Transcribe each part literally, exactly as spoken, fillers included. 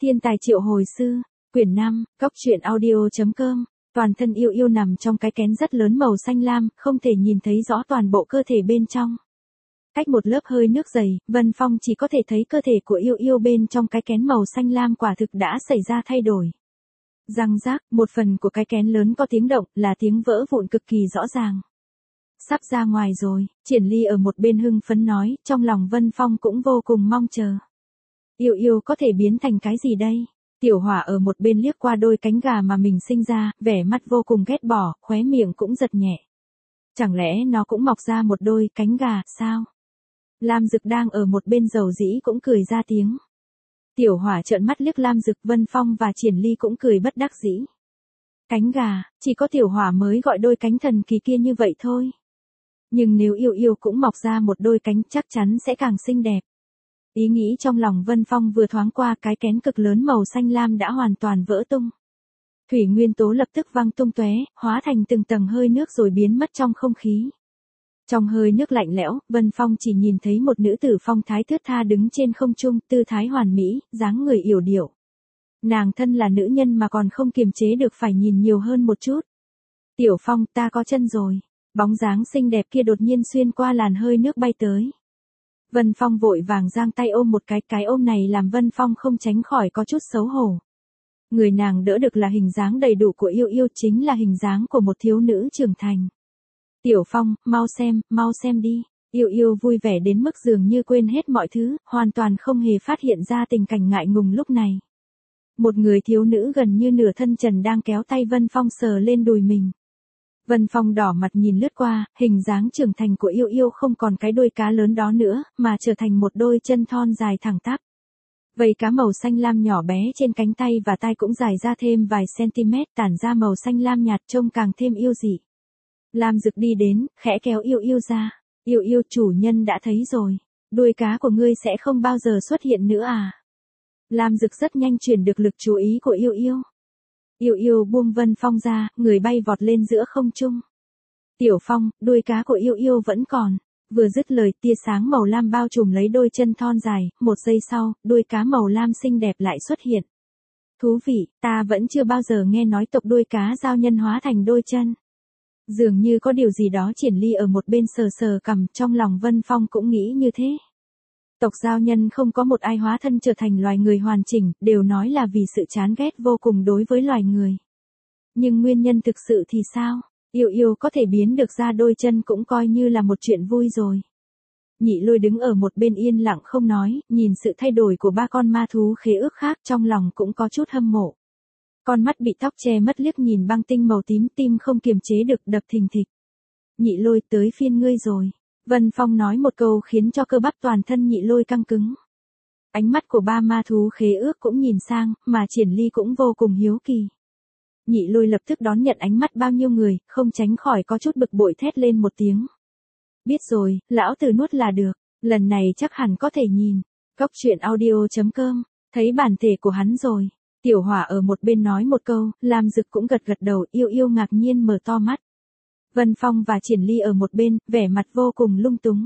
Thiên tài triệu hồi sư, quyển năm, góc truyện audio.com, toàn thân yêu yêu nằm trong cái kén rất lớn màu xanh lam, không thể nhìn thấy rõ toàn bộ cơ thể bên trong. Cách một lớp hơi nước dày, Vân Phong chỉ có thể thấy cơ thể của yêu yêu bên trong cái kén màu xanh lam quả thực đã xảy ra thay đổi. Răng rác, một phần của cái kén lớn có tiếng động, là tiếng vỡ vụn cực kỳ rõ ràng. Sắp ra ngoài rồi, Triển Ly ở một bên hưng phấn nói, trong lòng Vân Phong cũng vô cùng mong chờ. Yêu yêu có thể biến thành cái gì đây? Tiểu Hỏa ở một bên liếc qua đôi cánh gà mà mình sinh ra, vẻ mặt vô cùng ghét bỏ, khóe miệng cũng giật nhẹ. Chẳng lẽ nó cũng mọc ra một đôi cánh gà, sao? Lam Dực đang ở một bên dầu dĩ cũng cười ra tiếng. Tiểu Hỏa trợn mắt liếc Lam Dực, Vân Phong và Triển Ly cũng cười bất đắc dĩ. Cánh gà, chỉ có Tiểu Hỏa mới gọi đôi cánh thần kỳ kia như vậy thôi. Nhưng nếu yêu yêu cũng mọc ra một đôi cánh chắc chắn sẽ càng xinh đẹp. Ý nghĩ trong lòng Vân Phong vừa thoáng qua, cái kén cực lớn màu xanh lam đã hoàn toàn vỡ tung. Thủy nguyên tố lập tức văng tung tóe, hóa thành từng tầng hơi nước rồi biến mất trong không khí. Trong hơi nước lạnh lẽo, Vân Phong chỉ nhìn thấy một nữ tử phong thái thướt tha đứng trên không trung, tư thái hoàn mỹ, dáng người yểu điệu. Nàng thân là nữ nhân mà còn không kiềm chế được phải nhìn nhiều hơn một chút. Tiểu Phong, ta có chân rồi. Bóng dáng xinh đẹp kia đột nhiên xuyên qua làn hơi nước bay tới. Vân Phong vội vàng giang tay ôm một cái, cái ôm này làm Vân Phong không tránh khỏi có chút xấu hổ. Người nàng đỡ được là hình dáng đầy đủ của yêu yêu, chính là hình dáng của một thiếu nữ trưởng thành. Tiểu Phong, mau xem, mau xem đi. Yêu yêu vui vẻ đến mức dường như quên hết mọi thứ, hoàn toàn không hề phát hiện ra tình cảnh ngại ngùng lúc này. Một người thiếu nữ gần như nửa thân trần đang kéo tay Vân Phong sờ lên đùi mình. Vân Phong đỏ mặt nhìn lướt qua, hình dáng trưởng thành của yêu yêu không còn cái đuôi cá lớn đó nữa, mà trở thành một đôi chân thon dài thẳng tắp. Vây cá màu xanh lam nhỏ bé trên cánh tay và tay cũng dài ra thêm vài cm, tản ra màu xanh lam nhạt trông càng thêm yêu dị. Lam Dực đi đến, khẽ kéo yêu yêu ra. Yêu yêu, chủ nhân đã thấy rồi. Đuôi cá của ngươi sẽ không bao giờ xuất hiện nữa à? Lam Dực rất nhanh chuyển được lực chú ý của yêu yêu. Yêu yêu buông Vân Phong ra, người bay vọt lên giữa không trung. Tiểu Phong, đuôi cá của yêu yêu vẫn còn. Vừa dứt lời, tia sáng màu lam bao trùm lấy đôi chân thon dài, một giây sau, đuôi cá màu lam xinh đẹp lại xuất hiện. Thú vị, ta vẫn chưa bao giờ nghe nói tộc đuôi cá giao nhân hóa thành đôi chân. Dường như có điều gì đó. Triển Ly ở một bên sờ sờ cằm, trong lòng Vân Phong cũng nghĩ như thế. Tộc giao nhân không có một ai hóa thân trở thành loài người hoàn chỉnh, đều nói là vì sự chán ghét vô cùng đối với loài người. Nhưng nguyên nhân thực sự thì sao? Yêu yêu có thể biến được ra đôi chân cũng coi như là một chuyện vui rồi. Nhị Lôi đứng ở một bên yên lặng không nói, nhìn sự thay đổi của ba con ma thú khế ước khác, trong lòng cũng có chút hâm mộ. Con mắt bị tóc che mất liếc nhìn băng tinh màu tím, tim không kiềm chế được đập thình thịch. Nhị Lôi, tới phiên ngươi rồi. Vân Phong nói một câu khiến cho cơ bắp toàn thân Nhị Lôi căng cứng. Ánh mắt của ba ma thú khế ước cũng nhìn sang, mà Triển Ly cũng vô cùng hiếu kỳ. Nhị Lôi lập tức đón nhận ánh mắt bao nhiêu người, không tránh khỏi có chút bực bội thét lên một tiếng. Biết rồi, lão tử nuốt là được, lần này chắc hẳn có thể nhìn. Góc truyện audio.com, thấy bản thể của hắn rồi. Tiểu Hỏa ở một bên nói một câu, Lam Dực cũng gật gật đầu, yêu yêu ngạc nhiên mở to mắt. Vân Phong và Triển Ly ở một bên, vẻ mặt vô cùng lung túng.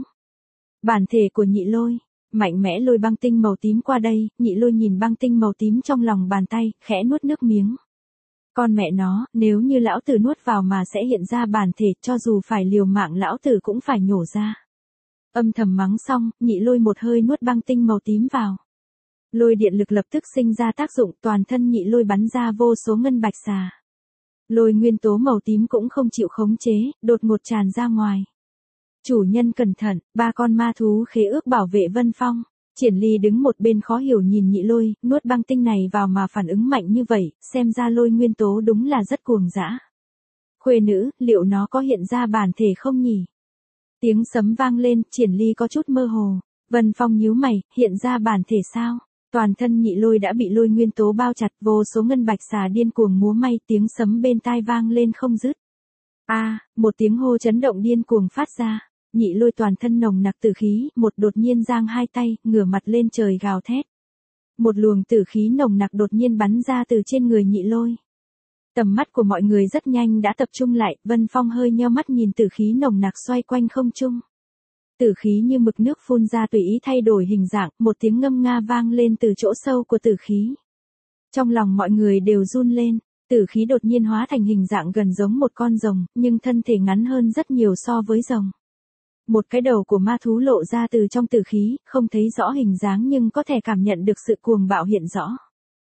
Bản thể của Nhị Lôi, mạnh mẽ lôi băng tinh màu tím qua đây, Nhị Lôi nhìn băng tinh màu tím trong lòng bàn tay, khẽ nuốt nước miếng. Con mẹ nó, nếu như lão tử nuốt vào mà sẽ hiện ra bản thể, cho dù phải liều mạng lão tử cũng phải nhổ ra. Âm thầm mắng xong, Nhị Lôi một hơi nuốt băng tinh màu tím vào. Lôi điện lực lập tức sinh ra tác dụng, toàn thân Nhị Lôi bắn ra vô số ngân bạch xà. Lôi nguyên tố màu tím cũng không chịu khống chế, đột ngột tràn ra ngoài. Chủ nhân cẩn thận, ba con ma thú khế ước bảo vệ Vân Phong. Triển Ly đứng một bên khó hiểu nhìn Nhị Lôi, nuốt băng tinh này vào mà phản ứng mạnh như vậy, xem ra lôi nguyên tố đúng là rất cuồng dã. Khuê nữ, liệu nó có hiện ra bản thể không nhỉ? Tiếng sấm vang lên, Triển Ly có chút mơ hồ. Vân Phong nhíu mày, hiện ra bản thể sao? Toàn thân Nhị Lôi đã bị lôi nguyên tố bao chặt, vô số ngân bạch xà điên cuồng múa may, tiếng sấm bên tai vang lên không dứt. A, à, một tiếng hô chấn động điên cuồng phát ra. Nhị Lôi toàn thân nồng nặc tử khí, một đột nhiên giang hai tay, ngửa mặt lên trời gào thét. Một luồng tử khí nồng nặc đột nhiên bắn ra từ trên người Nhị Lôi. Tầm mắt của mọi người rất nhanh đã tập trung lại, Vân Phong hơi nheo mắt nhìn tử khí nồng nặc xoay quanh không trung. Tử khí như mực nước phun ra tùy ý thay đổi hình dạng, một tiếng ngâm nga vang lên từ chỗ sâu của tử khí. Trong lòng mọi người đều run lên, tử khí đột nhiên hóa thành hình dạng gần giống một con rồng, nhưng thân thể ngắn hơn rất nhiều so với rồng. Một cái đầu của ma thú lộ ra từ trong tử khí, không thấy rõ hình dáng nhưng có thể cảm nhận được sự cuồng bạo hiện rõ.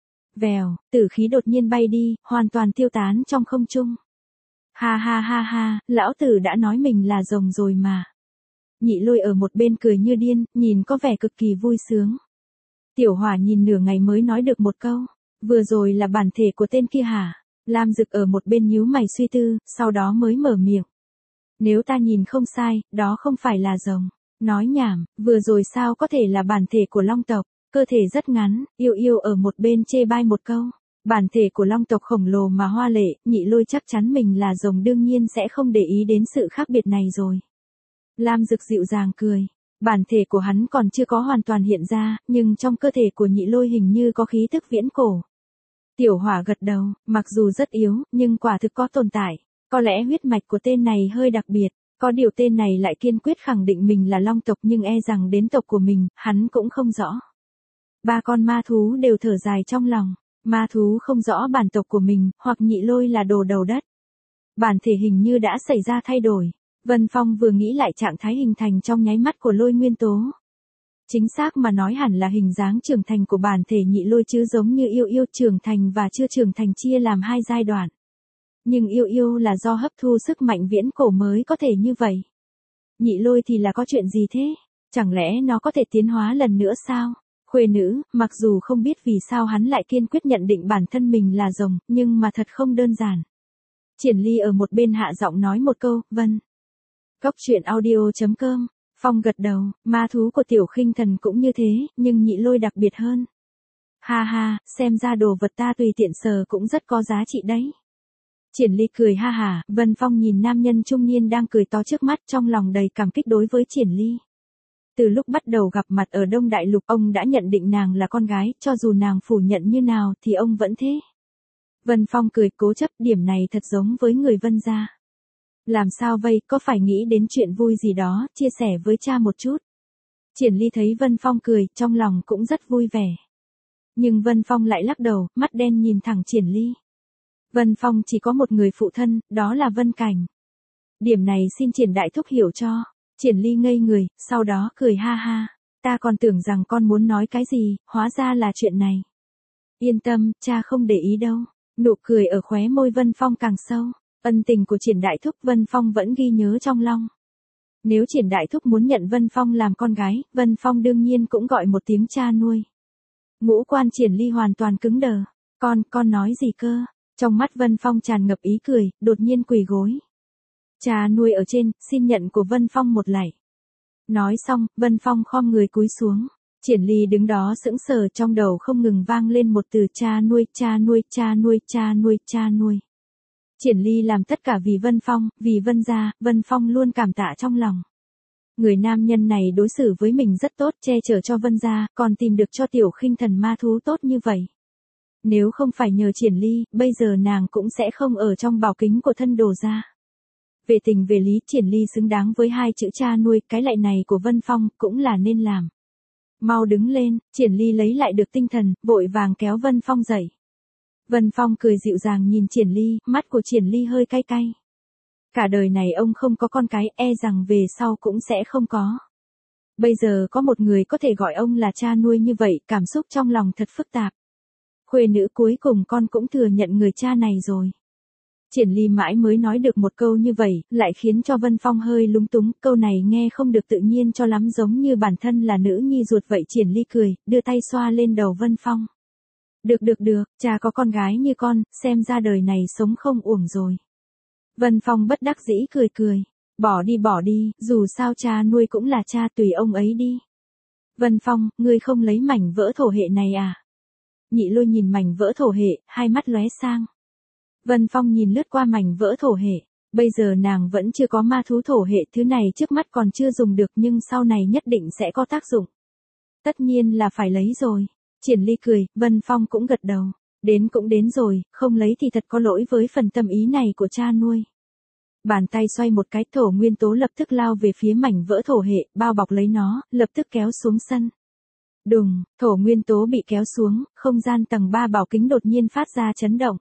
Vèo, tử khí đột nhiên bay đi, hoàn toàn tiêu tán trong không trung. Ha ha ha ha, lão tử đã nói mình là rồng rồi mà. Nhị Lôi ở một bên cười như điên, nhìn có vẻ cực kỳ vui sướng. Tiểu Hỏa nhìn nửa ngày mới nói được một câu, vừa rồi là bản thể của tên kia hả? Lam Dực ở một bên nhíu mày suy tư, sau đó mới mở miệng. Nếu ta nhìn không sai, đó không phải là rồng. Nói nhảm, vừa rồi sao có thể là bản thể của Long tộc, cơ thể rất ngắn, Yêu Yêu ở một bên chê bai một câu. Bản thể của Long tộc khổng lồ mà hoa lệ, Nhị Lôi chắc chắn mình là rồng đương nhiên sẽ không để ý đến sự khác biệt này rồi. Lam Dực dịu dàng cười. Bản thể của hắn còn chưa có hoàn toàn hiện ra, nhưng trong cơ thể của Nhị Lôi hình như có khí thức viễn cổ. Tiểu Hỏa gật đầu, mặc dù rất yếu, nhưng quả thực có tồn tại. Có lẽ huyết mạch của tên này hơi đặc biệt, có điều tên này lại kiên quyết khẳng định mình là Long tộc nhưng e rằng đến tộc của mình, hắn cũng không rõ. Ba con ma thú đều thở dài trong lòng, ma thú không rõ bản tộc của mình, hoặc Nhị Lôi là đồ đầu đất. Bản thể hình như đã xảy ra thay đổi. Vân Phong vừa nghĩ lại trạng thái hình thành trong nháy mắt của Lôi nguyên tố. Chính xác mà nói hẳn là hình dáng trưởng thành của bản thể Nhị Lôi chứ giống như Yêu Yêu trưởng thành và chưa trưởng thành chia làm hai giai đoạn. Nhưng Yêu Yêu là do hấp thu sức mạnh viễn cổ mới có thể như vậy. Nhị Lôi thì là có chuyện gì thế? Chẳng lẽ nó có thể tiến hóa lần nữa sao? Khuê nữ, mặc dù không biết vì sao hắn lại kiên quyết nhận định bản thân mình là rồng, nhưng mà thật không đơn giản. Triển Ly ở một bên hạ giọng nói một câu, vâng. Cốc truyện audio chấm com, Phong gật đầu, ma thú của Tiểu Khinh Thần cũng như thế, nhưng Nhị Lôi đặc biệt hơn. Ha ha, xem ra đồ vật ta tùy tiện sờ cũng rất có giá trị đấy. Triển Ly cười ha hả, Vân Phong nhìn nam nhân trung niên đang cười to trước mắt trong lòng đầy cảm kích đối với Triển Ly. Từ lúc bắt đầu gặp mặt ở Đông Đại Lục ông đã nhận định nàng là con gái, cho dù nàng phủ nhận như nào thì ông vẫn thế. Vân Phong cười cố chấp, điểm này thật giống với người Vân gia. Làm sao vậy, có phải nghĩ đến chuyện vui gì đó, chia sẻ với cha một chút. Triển Ly thấy Vân Phong cười, trong lòng cũng rất vui vẻ. Nhưng Vân Phong lại lắc đầu, mắt đen nhìn thẳng Triển Ly. Vân Phong chỉ có một người phụ thân, đó là Vân Cảnh. Điểm này xin Triển đại thúc hiểu cho. Triển Ly ngây người, sau đó cười ha ha. Ta còn tưởng rằng con muốn nói cái gì, hóa ra là chuyện này. Yên tâm, cha không để ý đâu. Nụ cười ở khóe môi Vân Phong càng sâu. Ân tình của Triển đại thúc Vân Phong vẫn ghi nhớ trong lòng. Nếu Triển đại thúc muốn nhận Vân Phong làm con gái, Vân Phong đương nhiên cũng gọi một tiếng cha nuôi. Ngũ quan Triển Ly hoàn toàn cứng đờ. Con, con nói gì cơ? Trong mắt Vân Phong tràn ngập ý cười, đột nhiên quỳ gối. Cha nuôi ở trên, xin nhận của Vân Phong một lạy. Nói xong, Vân Phong khom người cúi xuống. Triển Ly đứng đó sững sờ, trong đầu không ngừng vang lên một từ cha nuôi, cha nuôi, cha nuôi, cha nuôi, cha nuôi. Triển Ly làm tất cả vì Vân Phong, vì Vân gia, Vân Phong luôn cảm tạ trong lòng. Người nam nhân này đối xử với mình rất tốt, che chở cho Vân gia, còn tìm được cho Tiểu Khinh Thần ma thú tốt như vậy. Nếu không phải nhờ Triển Ly, bây giờ nàng cũng sẽ không ở trong bảo kính của thân đồ gia. Về tình về lý, Triển Ly xứng đáng với hai chữ cha nuôi, cái lạy này của Vân Phong cũng là nên làm. Mau đứng lên, Triển Ly lấy lại được tinh thần, vội vàng kéo Vân Phong dậy. Vân Phong cười dịu dàng nhìn Triển Ly, mắt của Triển Ly hơi cay cay. Cả đời này ông không có con cái, e rằng về sau cũng sẽ không có. Bây giờ có một người có thể gọi ông là cha nuôi như vậy, cảm xúc trong lòng thật phức tạp. Khuê nữ cuối cùng con cũng thừa nhận người cha này rồi. Triển Ly mãi mới nói được một câu như vậy, lại khiến cho Vân Phong hơi lúng túng, câu này nghe không được tự nhiên cho lắm, giống như bản thân là nữ nhi ruột vậy. Triển Ly cười, đưa tay xoa lên đầu Vân Phong. Được được được, cha có con gái như con, xem ra đời này sống không uổng rồi. Vân Phong bất đắc dĩ cười cười, bỏ đi bỏ đi, dù sao cha nuôi cũng là cha, tùy ông ấy đi. Vân Phong, ngươi không lấy mảnh vỡ thổ hệ này à? Nhị Lôi nhìn mảnh vỡ thổ hệ, hai mắt lóe sang. Vân Phong nhìn lướt qua mảnh vỡ thổ hệ, bây giờ nàng vẫn chưa có ma thú thổ hệ, thứ này trước mắt còn chưa dùng được nhưng sau này nhất định sẽ có tác dụng. Tất nhiên là phải lấy rồi. Triển Ly cười, Vân Phong cũng gật đầu. Đến cũng đến rồi, không lấy thì thật có lỗi với phần tâm ý này của cha nuôi. Bàn tay xoay một cái, thổ nguyên tố lập tức lao về phía mảnh vỡ thổ hệ, bao bọc lấy nó, lập tức kéo xuống sân. Đùng, thổ nguyên tố bị kéo xuống, không gian tầng ba bảo kính đột nhiên phát ra chấn động.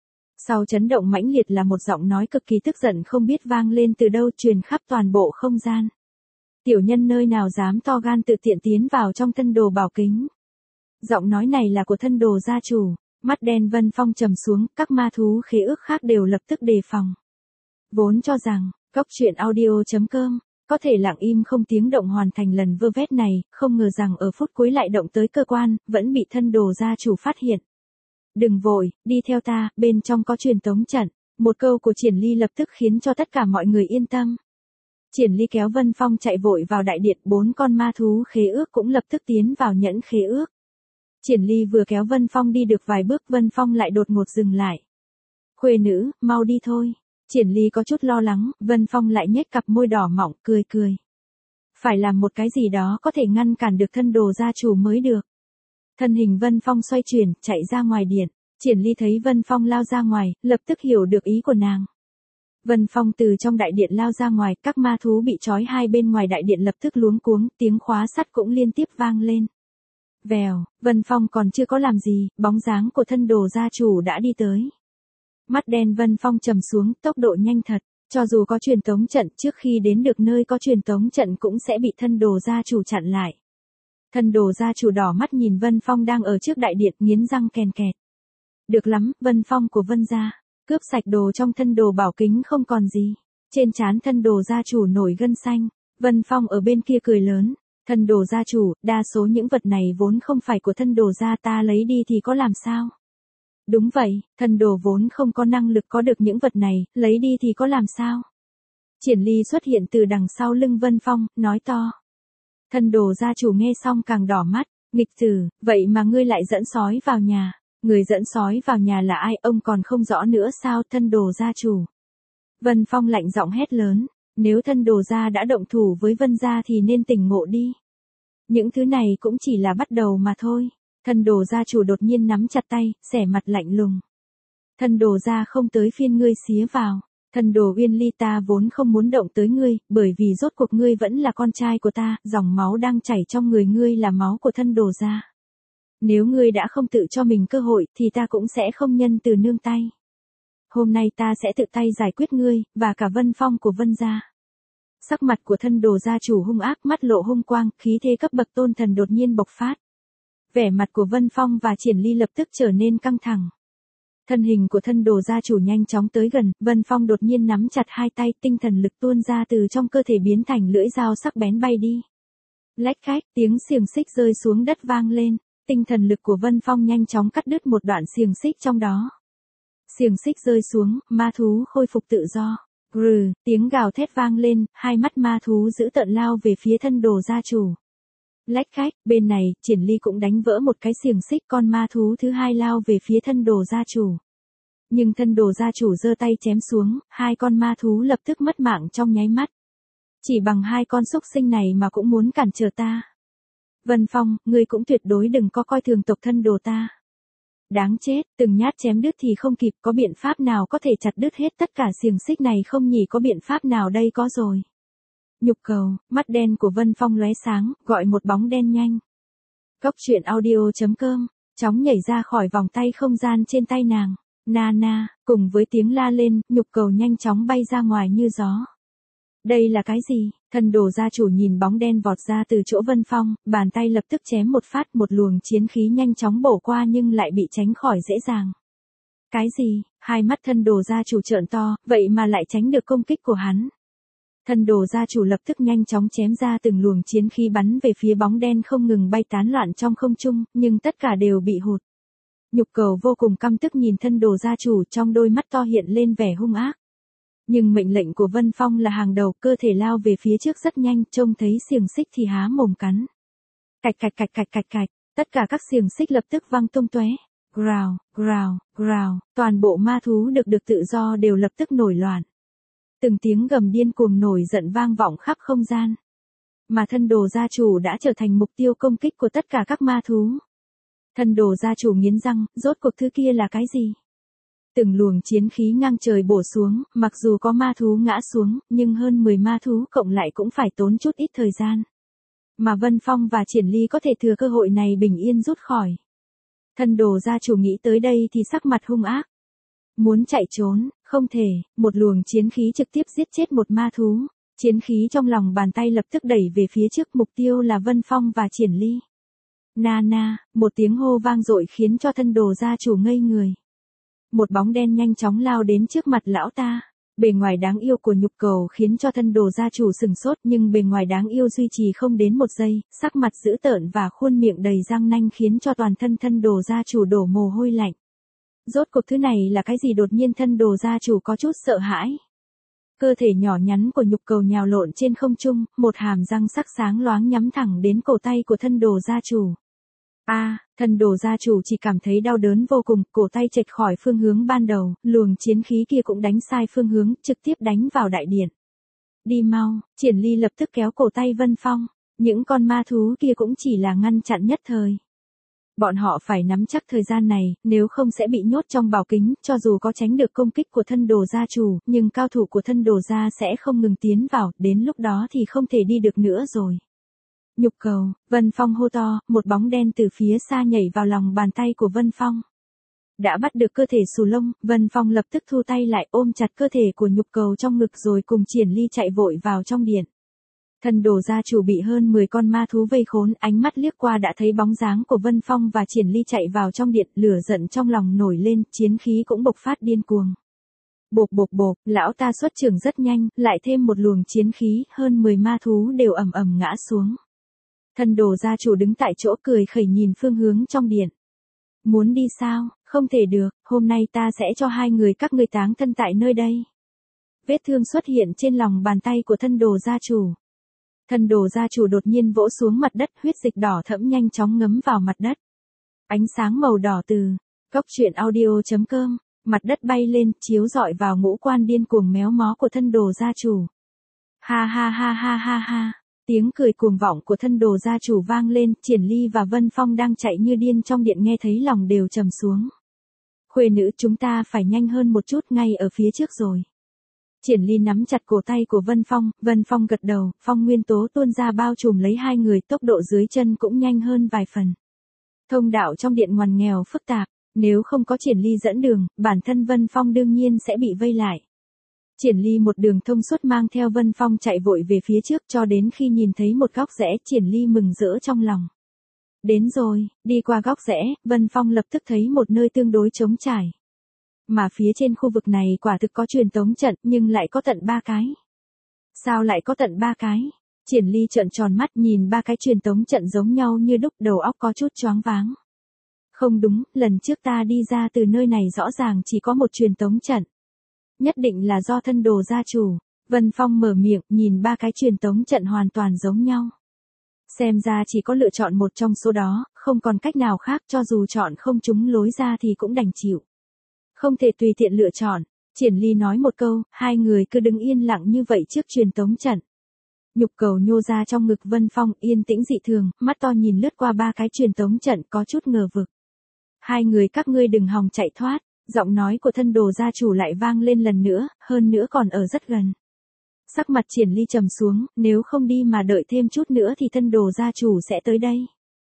Sau chấn động mãnh liệt là một giọng nói cực kỳ tức giận không biết vang lên từ đâu truyền khắp toàn bộ không gian. Tiểu nhân nơi nào dám to gan tự tiện tiến vào trong thân đồ bảo kính. Giọng nói này là của thân đồ gia chủ, mắt đen Vân Phong trầm xuống, các ma thú khế ước khác đều lập tức đề phòng. Vốn cho rằng, cốc truyện audio chấm com có thể lặng im không tiếng động hoàn thành lần vơ vét này, không ngờ rằng ở phút cuối lại động tới cơ quan, vẫn bị thân đồ gia chủ phát hiện. Đừng vội, đi theo ta, bên trong có truyền tống trận. Một câu của Triển Ly lập tức khiến cho tất cả mọi người yên tâm. Triển Ly kéo Vân Phong chạy vội vào đại điện, bốn con ma thú khế ước cũng lập tức tiến vào nhẫn khế ước. Triển Ly vừa kéo Vân Phong đi được vài bước, Vân Phong lại đột ngột dừng lại. Khuê nữ, mau đi thôi. Triển Ly có chút lo lắng, Vân Phong lại nhếch cặp môi đỏ mọng, cười cười. Phải làm một cái gì đó có thể ngăn cản được thân đồ gia chủ mới được. Thân hình Vân Phong xoay chuyển, chạy ra ngoài điện. Triển Ly thấy Vân Phong lao ra ngoài, lập tức hiểu được ý của nàng. Vân Phong từ trong đại điện lao ra ngoài, các ma thú bị trói hai bên ngoài đại điện lập tức luống cuống, tiếng khóa sắt cũng liên tiếp vang lên. Vèo, Vân Phong còn chưa có làm gì, bóng dáng của thân đồ gia chủ đã đi tới. Mắt đen Vân Phong trầm xuống, tốc độ nhanh thật, cho dù có truyền tống trận, trước khi đến được nơi có truyền tống trận cũng sẽ bị thân đồ gia chủ chặn lại. Thân đồ gia chủ đỏ mắt nhìn Vân Phong đang ở trước đại điện, nghiến răng kèn kẹt. Được lắm, Vân Phong của Vân gia, cướp sạch đồ trong thân đồ bảo kính không còn gì. Trên trán thân đồ gia chủ nổi gân xanh, Vân Phong ở bên kia cười lớn. Thân đồ gia chủ, đa số những vật này vốn không phải của thân đồ gia, ta lấy đi thì có làm sao? Đúng vậy, thân đồ vốn không có năng lực có được những vật này, lấy đi thì có làm sao? Triển Ly xuất hiện từ đằng sau lưng Vân Phong, nói to. Thân đồ gia chủ nghe xong càng đỏ mắt, nghịch tử, vậy mà ngươi lại dẫn sói vào nhà. Người dẫn sói vào nhà là ai, ông còn không rõ nữa sao? Thân đồ gia chủ. Vân Phong lạnh giọng hét lớn, nếu thân đồ gia đã động thủ với Vân gia thì nên tỉnh ngộ đi. Những thứ này cũng chỉ là bắt đầu mà thôi. Thân đồ gia chủ đột nhiên nắm chặt tay, xẻ mặt lạnh lùng. Thân đồ gia không tới phiên ngươi xía vào. Thân đồ Uyên Ly, ta vốn không muốn động tới ngươi, bởi vì rốt cuộc ngươi vẫn là con trai của ta, dòng máu đang chảy trong người ngươi là máu của thân đồ gia. Nếu ngươi đã không tự cho mình cơ hội thì ta cũng sẽ không nhân từ nương tay. Hôm nay ta sẽ tự tay giải quyết ngươi, và cả Vân Phong của Vân gia. Sắc mặt của thân đồ gia chủ hung ác, mắt lộ hung quang, khí thế cấp bậc tôn thần đột nhiên bộc phát. Vẻ mặt của Vân Phong và Triển Ly lập tức trở nên căng thẳng. Thân hình của thân đồ gia chủ nhanh chóng tới gần, Vân Phong đột nhiên nắm chặt hai tay, tinh thần lực tuôn ra từ trong cơ thể biến thành lưỡi dao sắc bén bay đi. Lách cách, tiếng xiềng xích rơi xuống đất vang lên, tinh thần lực của Vân Phong nhanh chóng cắt đứt một đoạn xiềng xích trong đó. Xiềng xích rơi xuống, ma thú khôi phục tự do. Rừ, tiếng gào thét vang lên, hai mắt ma thú dữ tợn lao về phía thân đồ gia chủ. Lách cách, bên này, Triển Ly cũng đánh vỡ một cái xiềng xích, con ma thú thứ hai lao về phía thân đồ gia chủ. Nhưng thân đồ gia chủ giơ tay chém xuống, hai con ma thú lập tức mất mạng trong nháy mắt. Chỉ bằng hai con xúc sinh này mà cũng muốn cản trở ta. Vân Phong, ngươi cũng tuyệt đối đừng có coi thường tộc thân đồ ta. Đáng chết, từng nhát chém đứt thì không kịp, có biện pháp nào có thể chặt đứt hết tất cả xiềng xích này không nhỉ? Có biện pháp nào đây? Có rồi. Nhục cầu, mắt đen của Vân Phong lóe sáng, gọi một bóng đen nhanh. Cốc truyện audio chấm com, chóng nhảy ra khỏi vòng tay không gian trên tay nàng. Na na, cùng với tiếng la lên, nhục cầu nhanh chóng bay ra ngoài như gió. Đây là cái gì? Thân đồ gia chủ nhìn bóng đen vọt ra từ chỗ Vân Phong, bàn tay lập tức chém một phát, một luồng chiến khí nhanh chóng bổ qua nhưng lại bị tránh khỏi dễ dàng. Cái gì? Hai mắt thân đồ gia chủ trợn to, vậy mà lại tránh được công kích của hắn. Thân đồ gia chủ lập tức nhanh chóng chém ra từng luồng chiến khí bắn về phía bóng đen không ngừng bay tán loạn trong không trung, nhưng tất cả đều bị hụt. Nhục cầu vô cùng căm tức nhìn thân đồ gia chủ, trong đôi mắt to hiện lên vẻ hung ác. Nhưng mệnh lệnh của Vân Phong là hàng đầu, cơ thể lao về phía trước rất nhanh, trông thấy xiềng xích thì há mồm cắn. Cạch cạch cạch cạch cạch cạch, tất cả các xiềng xích lập tức văng tung tóe. Grào, grào, grào, toàn bộ ma thú được được tự do đều lập tức nổi loạn. Từng tiếng gầm điên cuồng nổi giận vang vọng khắp không gian. Mà thân đồ gia chủ đã trở thành mục tiêu công kích của tất cả các ma thú. Thân đồ gia chủ nghiến răng, rốt cuộc thứ kia là cái gì? Từng luồng chiến khí ngang trời bổ xuống, mặc dù có ma thú ngã xuống, nhưng hơn mười ma thú cộng lại cũng phải tốn chút ít thời gian. Mà Vân Phong và Triển Ly có thể thừa cơ hội này bình yên rút khỏi. Thân đồ gia chủ nghĩ tới đây thì sắc mặt hung ác. Muốn chạy trốn, không thể, một luồng chiến khí trực tiếp giết chết một ma thú. Chiến khí trong lòng bàn tay lập tức đẩy về phía trước, mục tiêu là Vân Phong và Triển Ly. Na na, một tiếng hô vang dội khiến cho thân đồ gia chủ ngây người. Một bóng đen nhanh chóng lao đến trước mặt lão ta. Bề ngoài đáng yêu của nhục cầu khiến cho thân đồ gia chủ sừng sốt, nhưng bề ngoài đáng yêu duy trì không đến một giây, sắc mặt dữ tợn và khuôn miệng đầy răng nanh khiến cho toàn thân thân đồ gia chủ đổ mồ hôi lạnh. Rốt cuộc thứ này là cái gì? Đột nhiên thân đồ gia chủ có chút sợ hãi. Cơ thể nhỏ nhắn của nhục cầu nhào lộn trên không trung, một hàm răng sắc sáng loáng nhắm thẳng đến cổ tay của thân đồ gia chủ. A, à, thân đồ gia chủ chỉ cảm thấy đau đớn vô cùng, cổ tay chệch khỏi phương hướng ban đầu, luồng chiến khí kia cũng đánh sai phương hướng, trực tiếp đánh vào đại điện. Đi mau, Triển Ly lập tức kéo cổ tay Vân Phong, những con ma thú kia cũng chỉ là ngăn chặn nhất thời. Bọn họ phải nắm chắc thời gian này, nếu không sẽ bị nhốt trong bảo kính, cho dù có tránh được công kích của thân đồ gia chủ, nhưng cao thủ của thân đồ gia sẽ không ngừng tiến vào, đến lúc đó thì không thể đi được nữa rồi. Nhục cầu, Vân Phong hô to, một bóng đen từ phía xa nhảy vào lòng bàn tay của Vân Phong. Đã bắt được cơ thể xù lông, Vân Phong lập tức thu tay lại ôm chặt cơ thể của nhục cầu trong ngực rồi cùng Triển Ly chạy vội vào trong điện. Thân đồ gia chủ bị hơn mười con ma thú vây khốn, ánh mắt liếc qua đã thấy bóng dáng của Vân Phong và Triển Ly chạy vào trong điện, lửa giận trong lòng nổi lên, chiến khí cũng bộc phát điên cuồng. Bộp bộp bộp, lão ta xuất trường rất nhanh, lại thêm một luồng chiến khí, hơn mười ma thú đều ầm ầm ngã xuống. Thân đồ gia chủ đứng tại chỗ cười khẩy nhìn phương hướng trong điện. Muốn đi sao? Không thể được, hôm nay ta sẽ cho hai người các ngươi táng thân tại nơi đây. Vết thương xuất hiện trên lòng bàn tay của thân đồ gia chủ. Thân đồ gia chủ đột nhiên vỗ xuống mặt đất, huyết dịch đỏ thẫm nhanh chóng ngấm vào mặt đất. Ánh sáng màu đỏ từ góc truyện audio chấm com, mặt đất bay lên, chiếu rọi vào ngũ quan điên cuồng méo mó của thân đồ gia chủ. Ha ha ha ha ha ha. Tiếng cười cuồng vọng của thân đồ gia chủ vang lên, Triển Ly và Vân Phong đang chạy như điên trong điện nghe thấy lòng đều trầm xuống. Khuê nữ, chúng ta phải nhanh hơn một chút, ngay ở phía trước rồi. Triển Ly nắm chặt cổ tay của Vân Phong, Vân Phong gật đầu, phong nguyên tố tuôn ra bao trùm lấy hai người, tốc độ dưới chân cũng nhanh hơn vài phần. Thông đạo trong điện ngoằn nghèo phức tạp, nếu không có Triển Ly dẫn đường, bản thân Vân Phong đương nhiên sẽ bị vây lại. Triển Ly một đường thông suốt mang theo Vân Phong chạy vội về phía trước, cho đến khi nhìn thấy một góc rẽ, Triển Ly mừng rỡ trong lòng. Đến rồi, đi qua góc rẽ, Vân Phong lập tức thấy một nơi tương đối trống trải. Mà phía trên khu vực này quả thực có truyền tống trận, nhưng lại có tận ba cái. Sao lại có tận ba cái? Triển Ly trợn tròn mắt nhìn ba cái truyền tống trận giống nhau như đúc, đầu óc có chút choáng váng. Không đúng, lần trước ta đi ra từ nơi này rõ ràng chỉ có một truyền tống trận. Nhất định là do thân đồ gia chủ. Vân Phong mở miệng, nhìn ba cái truyền tống trận hoàn toàn giống nhau. Xem ra chỉ có lựa chọn một trong số đó, không còn cách nào khác, cho dù chọn không trúng lối ra thì cũng đành chịu. Không thể tùy tiện lựa chọn. Triển Ly nói một câu, hai người cứ đứng yên lặng như vậy trước truyền tống trận. Nhục cầu nhô ra trong ngực Vân Phong, yên tĩnh dị thường, mắt to nhìn lướt qua ba cái truyền tống trận, có chút ngờ vực. Hai người các ngươi đừng hòng chạy thoát. Giọng nói của thân đồ gia chủ lại vang lên lần nữa, hơn nữa còn ở rất gần. Sắc mặt Triển Ly trầm xuống, nếu không đi mà đợi thêm chút nữa thì thân đồ gia chủ sẽ tới đây.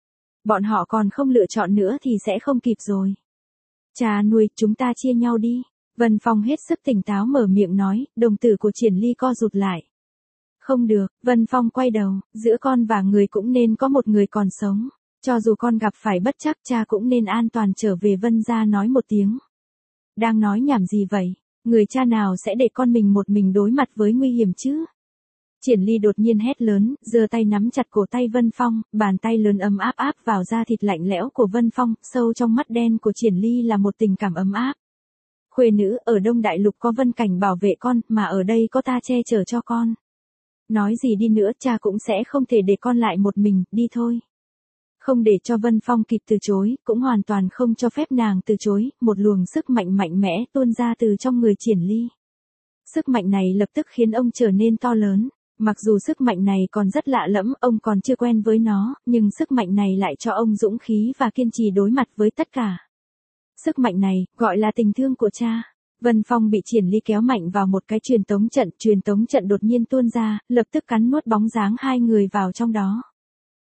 Bọn họ còn không lựa chọn nữa thì sẽ không kịp rồi. Cha nuôi, chúng ta chia nhau đi. Vân Phong hết sức tỉnh táo mở miệng nói, đồng tử của Triển Ly co rụt lại. Không được, Vân Phong quay đầu, giữa con và người cũng nên có một người còn sống. Cho dù con gặp phải bất trắc, cha cũng nên an toàn trở về. Vân gia nói một tiếng. Đang nói nhảm gì vậy? Người cha nào sẽ để con mình một mình đối mặt với nguy hiểm chứ? Triển Ly đột nhiên hét lớn, giơ tay nắm chặt cổ tay Vân Phong, bàn tay lớn ấm áp áp vào da thịt lạnh lẽo của Vân Phong, sâu trong mắt đen của Triển Ly là một tình cảm ấm áp. Khuê nữ, ở Đông Đại Lục có Vân Cảnh bảo vệ con, mà ở đây có ta che chở cho con. Nói gì đi nữa, cha cũng sẽ không thể để con lại một mình, đi thôi. Không để cho Vân Phong kịp từ chối, cũng hoàn toàn không cho phép nàng từ chối, một luồng sức mạnh mạnh mẽ tuôn ra từ trong người Triển Ly. Sức mạnh này lập tức khiến ông trở nên to lớn, mặc dù sức mạnh này còn rất lạ lẫm, ông còn chưa quen với nó, nhưng sức mạnh này lại cho ông dũng khí và kiên trì đối mặt với tất cả. Sức mạnh này, gọi là tình thương của cha. Vân Phong bị Triển Ly kéo mạnh vào một cái truyền tống trận, truyền tống trận đột nhiên tuôn ra, lập tức cắn nuốt bóng dáng hai người vào trong đó.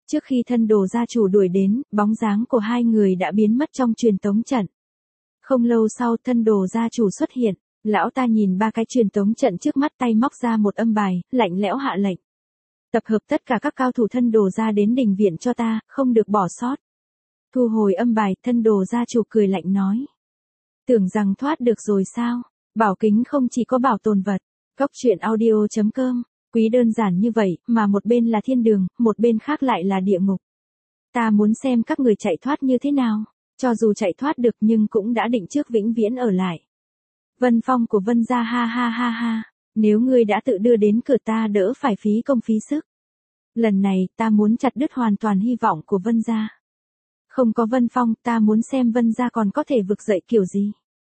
Trước khi thân đồ gia chủ đuổi đến, bóng dáng của hai người đã biến mất trong truyền tống trận. Không lâu sau thân đồ gia chủ xuất hiện, lão ta nhìn ba cái truyền tống trận trước mắt tay móc ra một âm bài, lạnh lẽo hạ lệnh. Tập hợp tất cả các cao thủ thân đồ gia đến đình viện cho ta, không được bỏ sót. Thu hồi âm bài, thân đồ gia chủ cười lạnh nói. Tưởng rằng thoát được rồi sao? Bảo kính không chỉ có bảo tồn vật. Cốc truyện audio chấm com. Quý đơn giản như vậy, mà một bên là thiên đường, một bên khác lại là địa ngục. Ta muốn xem các người chạy thoát như thế nào. Cho dù chạy thoát được nhưng cũng đã định trước vĩnh viễn ở lại. Vân Phong của Vân gia ha ha ha ha. Nếu ngươi đã tự đưa đến cửa ta đỡ phải phí công phí sức. Lần này ta muốn chặt đứt hoàn toàn hy vọng của Vân gia. Không có Vân Phong, ta muốn xem Vân gia còn có thể vực dậy kiểu gì.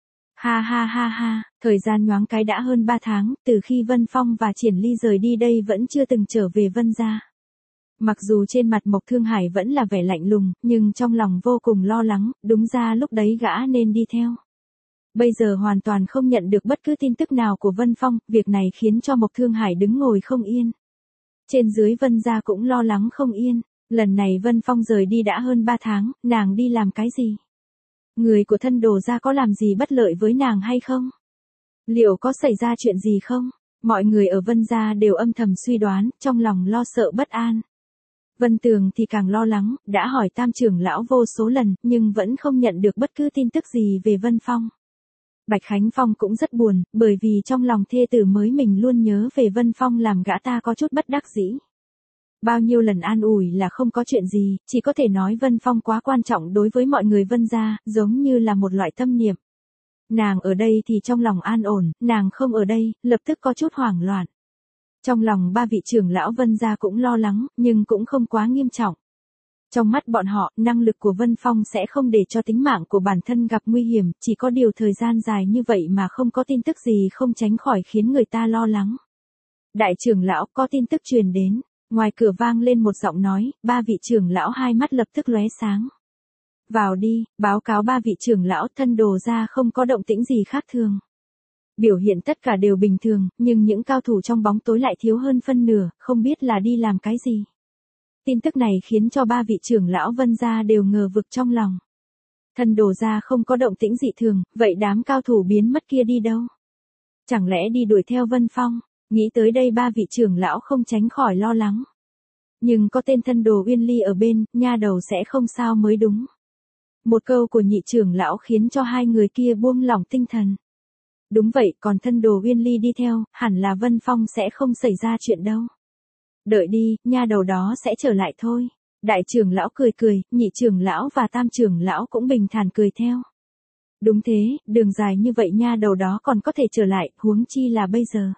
Ha ha ha ha, thời gian nhoáng cái đã hơn ba tháng, từ khi Vân Phong và Triển Ly rời đi đây vẫn chưa từng trở về Vân gia. Mặc dù trên mặt Mộc Thương Hải vẫn là vẻ lạnh lùng, nhưng trong lòng vô cùng lo lắng, đúng ra lúc đấy gã nên đi theo. Bây giờ hoàn toàn không nhận được bất cứ tin tức nào của Vân Phong, việc này khiến cho Mộc Thương Hải đứng ngồi không yên. Trên dưới Vân gia cũng lo lắng không yên, lần này Vân Phong rời đi đã hơn ba tháng, nàng đi làm cái gì? Người của thân đồ gia có làm gì bất lợi với nàng hay không? Liệu có xảy ra chuyện gì không? Mọi người ở Vân gia đều âm thầm suy đoán, trong lòng lo sợ bất an. Vân Tường thì càng lo lắng, đã hỏi Tam trưởng lão vô số lần, nhưng vẫn không nhận được bất cứ tin tức gì về Vân Phong. Bạch Khánh Phong cũng rất buồn, bởi vì trong lòng thê tử mới mình luôn nhớ về Vân Phong làm gã ta có chút bất đắc dĩ. Bao nhiêu lần an ủi là không có chuyện gì, chỉ có thể nói Vân Phong quá quan trọng đối với mọi người Vân gia, giống như là một loại tâm niệm. Nàng ở đây thì trong lòng an ổn, nàng không ở đây, lập tức có chút hoảng loạn. Trong lòng ba vị trưởng lão Vân gia cũng lo lắng, nhưng cũng không quá nghiêm trọng. Trong mắt bọn họ, năng lực của Vân Phong sẽ không để cho tính mạng của bản thân gặp nguy hiểm, chỉ có điều thời gian dài như vậy mà không có tin tức gì không tránh khỏi khiến người ta lo lắng. Đại trưởng lão có tin tức truyền đến, ngoài cửa vang lên một giọng nói, ba vị trưởng lão hai mắt lập tức lóe sáng. Vào đi, báo cáo ba vị trưởng lão thân đồ gia không có động tĩnh gì khác thường. Biểu hiện tất cả đều bình thường, nhưng những cao thủ trong bóng tối lại thiếu hơn phân nửa, không biết là đi làm cái gì. Tin tức này khiến cho ba vị trưởng lão Vân gia đều ngờ vực trong lòng. Thân đồ gia không có động tĩnh dị thường, vậy đám cao thủ biến mất kia đi đâu? Chẳng lẽ đi đuổi theo Vân Phong? Nghĩ tới đây ba vị trưởng lão không tránh khỏi lo lắng. Nhưng có tên thân đồ Uyên Ly ở bên, nha đầu sẽ không sao mới đúng. Một câu của nhị trưởng lão khiến cho hai người kia buông lỏng tinh thần. Đúng vậy, còn thân đồ Uyên Ly đi theo, hẳn là Vân Phong sẽ không xảy ra chuyện đâu. Đợi đi, nha đầu đó sẽ trở lại thôi. Đại trưởng lão cười cười, nhị trưởng lão và tam trưởng lão cũng bình thản cười theo. Đúng thế, đường dài như vậy nha đầu đó còn có thể trở lại, huống chi là bây giờ.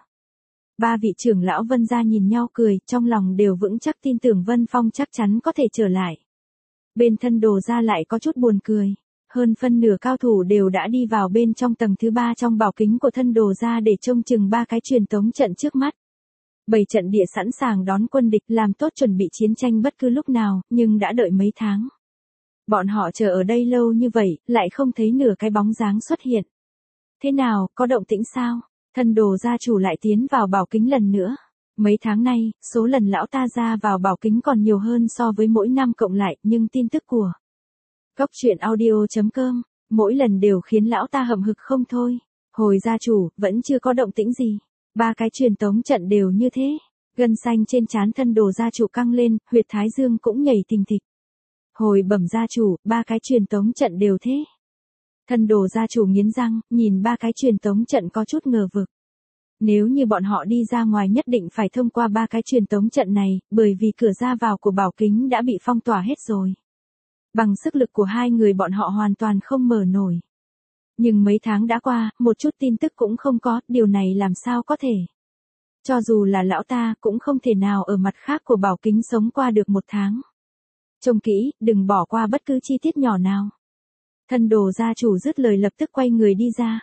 Ba vị trưởng lão Vân gia nhìn nhau cười, trong lòng đều vững chắc tin tưởng Vân Phong chắc chắn có thể trở lại. Bên thân đồ gia lại có chút buồn cười. Hơn phân nửa cao thủ đều đã đi vào bên trong tầng thứ ba trong bảo kính của thân đồ gia để trông chừng ba cái truyền tống trận trước mắt. Bảy trận địa sẵn sàng đón quân địch làm tốt chuẩn bị chiến tranh bất cứ lúc nào, nhưng đã đợi mấy tháng. Bọn họ chờ ở đây lâu như vậy, lại không thấy nửa cái bóng dáng xuất hiện. Thế nào, có động tĩnh sao? Thân đồ gia chủ lại tiến vào bảo kính lần nữa. Mấy tháng nay, số lần lão ta ra vào bảo kính còn nhiều hơn so với mỗi năm cộng lại, nhưng tin tức của Cốc truyện audio chấm com, mỗi lần đều khiến lão ta hậm hực không thôi. Hồi gia chủ, vẫn chưa có động tĩnh gì. Ba cái truyền tống trận đều như thế. Gân xanh trên trán thân đồ gia chủ căng lên, huyệt thái dương cũng nhảy thình thịch. Hồi bẩm gia chủ, ba cái truyền tống trận đều thế. Thân đồ gia chủ nghiến răng, nhìn ba cái truyền tống trận có chút ngờ vực. Nếu như bọn họ đi ra ngoài nhất định phải thông qua ba cái truyền tống trận này, bởi vì cửa ra vào của bảo kính đã bị phong tỏa hết rồi. Bằng sức lực của hai người bọn họ hoàn toàn không mở nổi. Nhưng mấy tháng đã qua, một chút tin tức cũng không có, điều này làm sao có thể. Cho dù là lão ta cũng không thể nào ở mặt khác của bảo kính sống qua được một tháng. Trông kỹ, đừng bỏ qua bất cứ chi tiết nhỏ nào. Thân đồ gia chủ dứt lời lập tức quay người đi ra.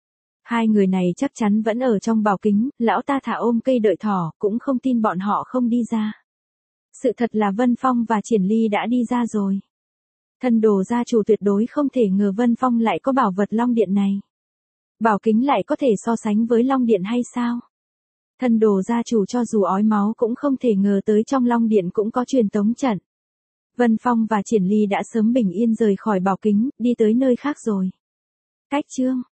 Hai người này chắc chắn vẫn ở trong bảo kính, lão ta thả ôm cây đợi thỏ, cũng không tin bọn họ không đi ra. Sự thật là Vân Phong và Triển Ly đã đi ra rồi. Thân đồ gia chủ tuyệt đối không thể ngờ Vân Phong lại có bảo vật Long Điện này. Bảo kính lại có thể so sánh với Long Điện hay sao? Thân đồ gia chủ cho dù ói máu cũng không thể ngờ tới trong Long Điện cũng có truyền tống trận. Vân Phong và Triển Ly đã sớm bình yên rời khỏi Bảo Kính, đi tới nơi khác rồi. Cách chương